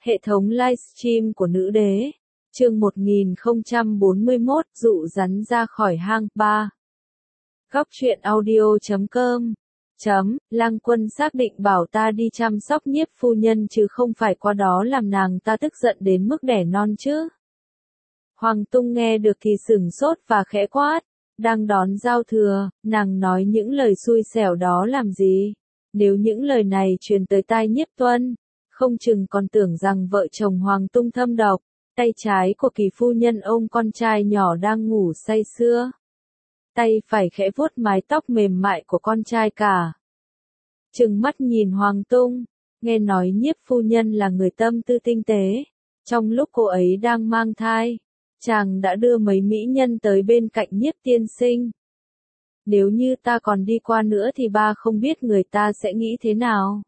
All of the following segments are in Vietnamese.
Hệ thống livestream của nữ đế. Chương 1041, dụ rắn ra khỏi hang. 3. Góc truyện audio.com. Lang Quân xác định bảo ta đi chăm sóc Nhiếp phu nhân chứ không phải qua đó làm nàng ta tức giận đến mức đẻ non chứ. Hoàng Tung nghe được thì sửng sốt và khẽ quát. Đang đón giao thừa, nàng nói những lời xui xẻo đó làm gì? Nếu những lời này truyền tới tai Nhiếp Tuân, không chừng còn tưởng rằng vợ chồng Hoàng Tung thâm độc. Tay trái của Kỳ phu nhân ôm con trai nhỏ đang ngủ say sưa. Tay phải khẽ vuốt mái tóc mềm mại của con trai cả. Trừng mắt nhìn Hoàng Tung, nghe nói Nhiếp phu nhân là người tâm tư tinh tế. Trong lúc cô ấy đang mang thai, chàng đã đưa mấy mỹ nhân tới bên cạnh Nhiếp tiên sinh. Nếu như ta còn đi qua nữa thì ba không biết người ta sẽ nghĩ thế nào.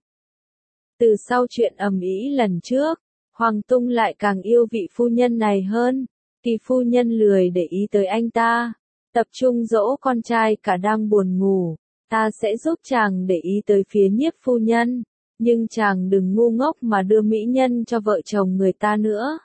Từ sau chuyện ầm ĩ lần trước, Hoàng Tung lại càng yêu vị phu nhân này hơn. Kỳ phu nhân lười để ý tới anh ta, tập trung dỗ con trai cả đang buồn ngủ. Ta sẽ giúp chàng để ý tới phía Nhiếp phu nhân, nhưng chàng đừng ngu ngốc mà đưa mỹ nhân cho vợ chồng người ta nữa.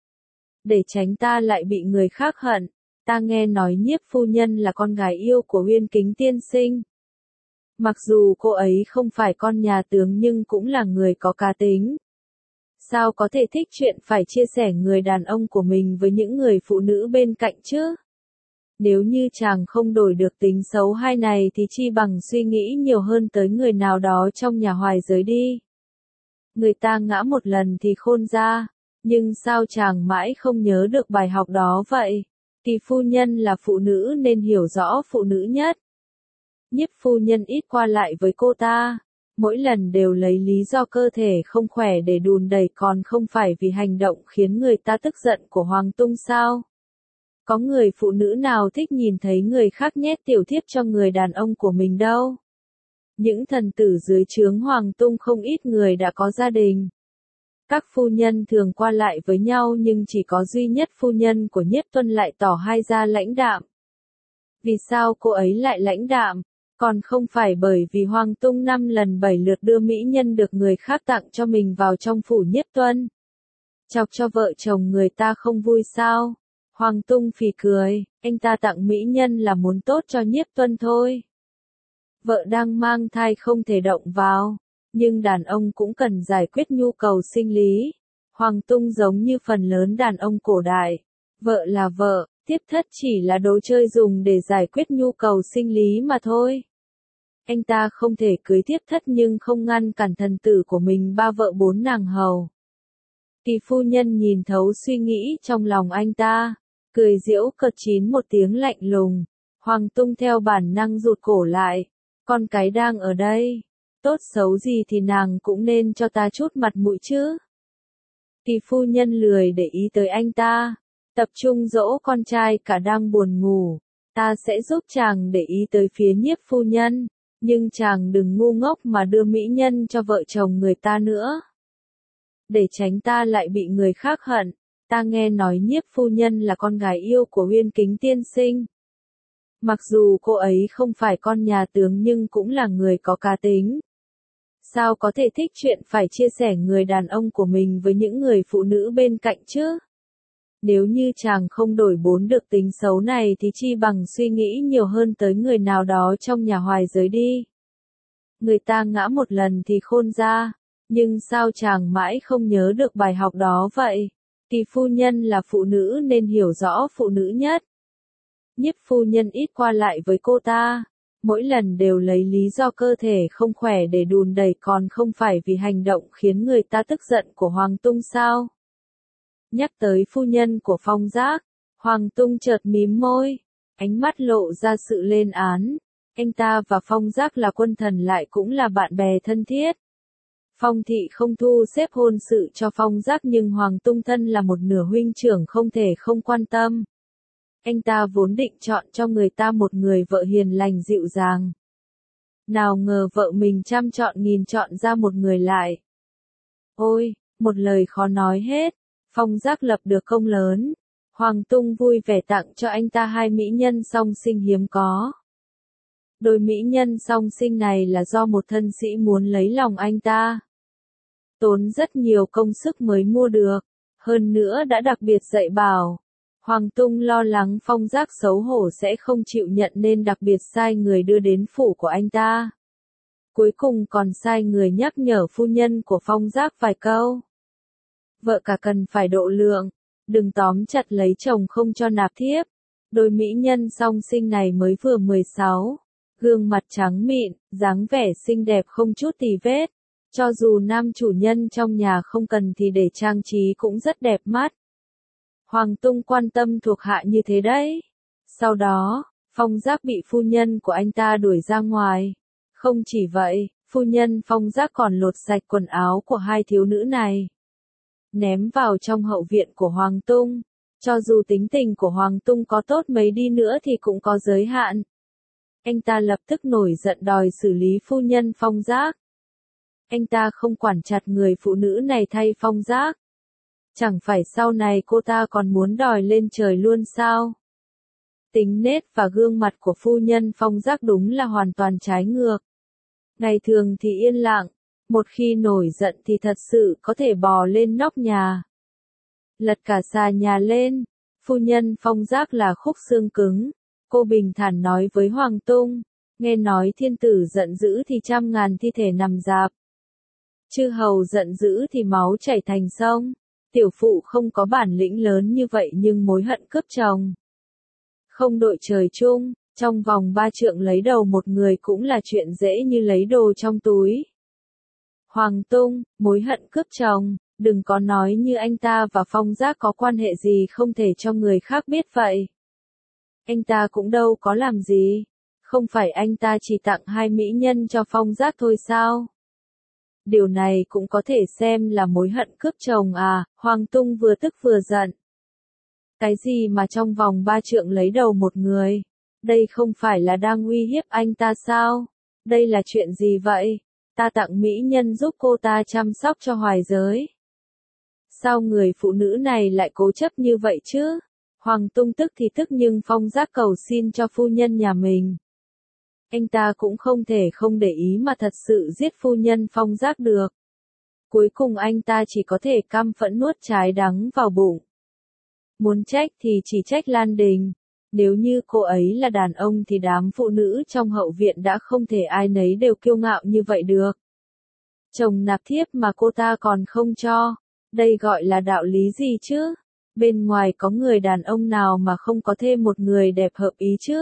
Để tránh ta lại bị người khác hận. Ta nghe nói Nhiếp phu nhân là con gái yêu của Uyên Kính tiên sinh. Mặc dù cô ấy không phải con nhà tướng nhưng cũng là người có cá tính. Sao có thể thích chuyện phải chia sẻ người đàn ông của mình với những người phụ nữ bên cạnh chứ? Nếu như chàng không đổi được tính xấu hai này thì chi bằng suy nghĩ nhiều hơn tới người nào đó trong nhà hoài giới đi. Người ta ngã một lần thì khôn ra, nhưng sao chàng mãi không nhớ được bài học đó vậy? Kỳ phu nhân là phụ nữ nên hiểu rõ phụ nữ nhất. Nhiếp phu nhân ít qua lại với cô ta, mỗi lần đều lấy lý do cơ thể không khỏe để đùn đẩy còn không phải vì hành động khiến người ta tức giận của Hoàng Tung sao? Có người phụ nữ nào thích nhìn thấy người khác nhét tiểu thiếp cho người đàn ông của mình đâu? Những thần tử dưới trướng Hoàng Tung không ít người đã có gia đình. Các phu nhân thường qua lại với nhau nhưng chỉ có duy nhất phu nhân của Nhiếp Tuân lại tỏ hai ra lãnh đạm. Vì sao cô ấy lại lãnh đạm? Còn không phải bởi vì Hoàng Tung 5 lần 7 lượt đưa mỹ nhân được người khác tặng cho mình vào trong phủ Nhiếp Tuân. Chọc cho vợ chồng người ta không vui sao? Hoàng Tung phì cười, anh ta tặng mỹ nhân là muốn tốt cho Nhiếp Tuân thôi. Vợ đang mang thai không thể động vào, nhưng đàn ông cũng cần giải quyết nhu cầu sinh lý. Hoàng Tung giống như phần lớn đàn ông cổ đại. Vợ là vợ, tiếp thất chỉ là đồ chơi dùng để giải quyết nhu cầu sinh lý mà thôi. Anh ta không thể cưới tiếp thất nhưng không ngăn cản thần tử của mình 3 vợ 4 nàng hầu. Kỳ phu nhân nhìn thấu suy nghĩ trong lòng anh ta, cười giễu cợt chín một tiếng lạnh lùng. Hoàng Tung theo bản năng rụt cổ lại. Con cái đang ở đây, tốt xấu gì thì nàng cũng nên cho ta chút mặt mũi chứ. Kỳ phu nhân lười để ý tới anh ta, tập trung dỗ con trai cả đang buồn ngủ. Ta sẽ giúp chàng để ý tới phía Nhiếp phu nhân, nhưng chàng đừng ngu ngốc mà đưa mỹ nhân cho vợ chồng người ta nữa. Để tránh ta lại bị người khác hận. Ta nghe nói Nhiếp phu nhân là con gái yêu của Uyên Kính tiên sinh. Mặc dù cô ấy không phải con nhà tướng nhưng cũng là người có cá tính. Sao có thể thích chuyện phải chia sẻ người đàn ông của mình với những người phụ nữ bên cạnh chứ? Nếu như chàng không đổi bốn được tính xấu này thì chi bằng suy nghĩ nhiều hơn tới người nào đó trong nhà hoài giới đi. Người ta ngã một lần thì khôn ra, nhưng sao chàng mãi không nhớ được bài học đó vậy? Kỳ phu nhân là phụ nữ nên hiểu rõ phụ nữ nhất. Nhiếp phu nhân ít qua lại với cô ta, mỗi lần đều lấy lý do cơ thể không khỏe để đùn đẩy còn không phải vì hành động khiến người ta tức giận của Hoàng Tung sao? Nhắc tới phu nhân của Phong Giác, Hoàng Tung chợt mím môi, ánh mắt lộ ra sự lên án. Anh ta và Phong Giác là quân thần lại cũng là bạn bè thân thiết. Phong thị không thu xếp hôn sự cho Phong Giác nhưng Hoàng Tung thân là một nửa huynh trưởng không thể không quan tâm. Anh ta vốn định chọn cho người ta một người vợ hiền lành dịu dàng. Nào ngờ vợ mình trăm chọn nghìn chọn ra một người lại. Ôi, một lời khó nói hết. Phong Giác lập được công lớn. Hoàng Tung vui vẻ tặng cho anh ta 2 mỹ nhân song sinh hiếm có. Đôi mỹ nhân song sinh này là do một thân sĩ muốn lấy lòng anh ta. tốn rất nhiều công sức mới mua được, hơn nữa đã đặc biệt dạy bảo. Hoàng Tung lo lắng Phong Giác xấu hổ sẽ không chịu nhận nên đặc biệt sai người đưa đến phủ của anh ta. Cuối cùng còn sai người nhắc nhở phu nhân của Phong Giác vài câu. Vợ cả cần phải độ lượng, đừng tóm chặt lấy chồng không cho nạp thiếp. Đôi mỹ nhân song sinh này mới vừa 16, gương mặt trắng mịn, dáng vẻ xinh đẹp không chút tì vết. Cho dù nam chủ nhân trong nhà không cần thì để trang trí cũng rất đẹp mắt. Hoàng Tung quan tâm thuộc hạ như thế đấy. Sau đó, Phong Giác bị phu nhân của anh ta đuổi ra ngoài. Không chỉ vậy, phu nhân Phong Giác còn lột sạch quần áo của hai thiếu nữ này, ném vào trong hậu viện của Hoàng Tung. Cho dù tính tình của Hoàng Tung có tốt mấy đi nữa thì cũng có giới hạn. Anh ta lập tức nổi giận đòi xử lý phu nhân Phong Giác. Anh ta không quản chặt người phụ nữ này thay Phong Giác. Chẳng phải sau này cô ta còn muốn đòi lên trời luôn sao? Tính nết và gương mặt của phu nhân Phong Giác đúng là hoàn toàn trái ngược. Ngày thường thì yên lặng, một khi nổi giận thì thật sự có thể bò lên nóc nhà, lật cả xà nhà lên. Phu nhân Phong Giác là khúc xương cứng. Cô bình thản nói với Hoàng Tung, nghe nói thiên tử giận dữ thì trăm ngàn thi thể nằm rạp. Chư hầu giận dữ thì máu chảy thành sông. Tiểu phụ không có bản lĩnh lớn như vậy nhưng mối hận cướp chồng không đội trời chung, trong vòng 3 trượng lấy đầu một người cũng là chuyện dễ như lấy đồ trong túi. Hoàng Tung, mối hận cướp chồng, đừng có nói như anh ta và Phong Giác có quan hệ gì không thể cho người khác biết vậy. Anh ta cũng đâu có làm gì, không phải anh ta chỉ tặng 2 mỹ nhân cho Phong Giác thôi sao? Điều này cũng có thể xem là mối hận cướp chồng à? Hoàng Tung vừa tức vừa giận. Cái gì mà trong vòng 3 trượng lấy đầu một người? Đây không phải là đang uy hiếp anh ta sao? Đây là chuyện gì vậy? Ta tặng mỹ nhân giúp cô ta chăm sóc cho hoài giới. Sao người phụ nữ này lại cố chấp như vậy chứ? Hoàng Tung tức thì tức nhưng Phong Giác cầu xin cho phu nhân nhà mình. Anh ta cũng không thể không để ý mà thật sự giết phu nhân Phong Giác được. Cuối cùng anh ta chỉ có thể căm phẫn nuốt trái đắng vào bụng. Muốn trách thì chỉ trách Lan Đình. Nếu như cô ấy là đàn ông thì đám phụ nữ trong hậu viện đã không thể ai nấy đều kiêu ngạo như vậy được. Chồng nạp thiếp mà cô ta còn không cho. Đây gọi là đạo lý gì chứ? Bên ngoài có người đàn ông nào mà không có thêm một người đẹp hợp ý chứ?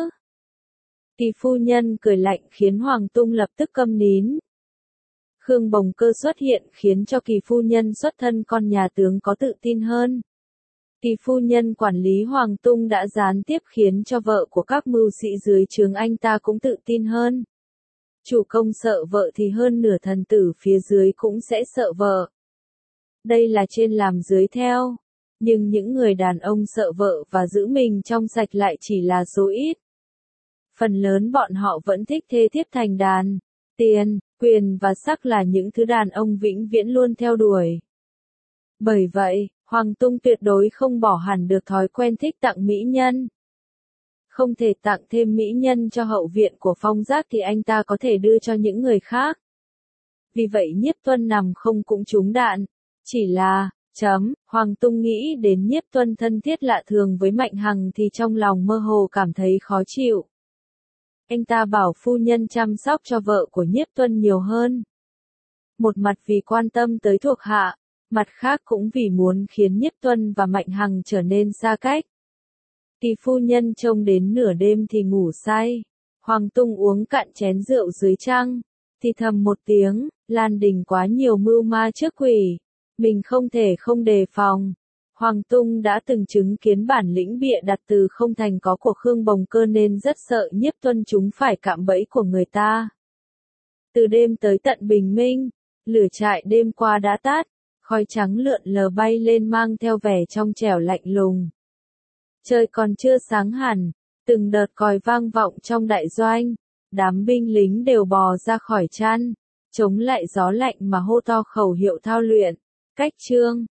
Kỳ phu nhân cười lạnh khiến Hoàng Tung lập tức câm nín. Khương Bồng Cơ xuất hiện khiến cho Kỳ phu nhân xuất thân con nhà tướng có tự tin hơn. Kỳ phu nhân quản lý Hoàng Tung đã gián tiếp khiến cho vợ của các mưu sĩ dưới trướng anh ta cũng tự tin hơn. Chủ công sợ vợ thì hơn nửa thần tử phía dưới cũng sẽ sợ vợ. Đây là trên làm dưới theo. Nhưng những người đàn ông sợ vợ và giữ mình trong sạch lại chỉ là số ít. Phần lớn bọn họ vẫn thích thê thiếp thành đàn. Tiền, quyền và sắc là những thứ đàn ông vĩnh viễn luôn theo đuổi. Bởi vậy, Hoàng Tung tuyệt đối không bỏ hẳn được thói quen thích tặng mỹ nhân. Không thể tặng thêm mỹ nhân cho hậu viện của Phong Giác thì anh ta có thể đưa cho những người khác. Vì vậy Nhiếp Tuân nằm không cũng trúng đạn. Chỉ là, Hoàng Tung nghĩ đến Nhiếp Tuân thân thiết lạ thường với Mạnh Hằng thì trong lòng mơ hồ cảm thấy khó chịu. Anh ta bảo phu nhân chăm sóc cho vợ của Nhiếp Tuân nhiều hơn. Một mặt vì quan tâm tới thuộc hạ, mặt khác cũng vì muốn khiến Nhiếp Tuân và Mạnh Hằng trở nên xa cách. Kỳ phu nhân trông đến nửa đêm thì ngủ say. Hoàng Tung uống cạn chén rượu dưới trăng, thì thầm một tiếng, Lan Đình quá nhiều mưu ma trước quỷ. Mình không thể không đề phòng. Hoàng Tung đã từng chứng kiến bản lĩnh bịa đặt từ không thành có của Khương Bồng Cơ nên rất sợ Nhiếp Tuân chúng phải cạm bẫy của người ta. Từ đêm tới tận bình minh, lửa trại đêm qua đã tắt, khói trắng lượn lờ bay lên mang theo vẻ trong trẻo lạnh lùng. Trời còn chưa sáng hẳn, từng đợt còi vang vọng trong đại doanh, đám binh lính đều bò ra khỏi chăn, chống lại gió lạnh mà hô to khẩu hiệu thao luyện. Cách chương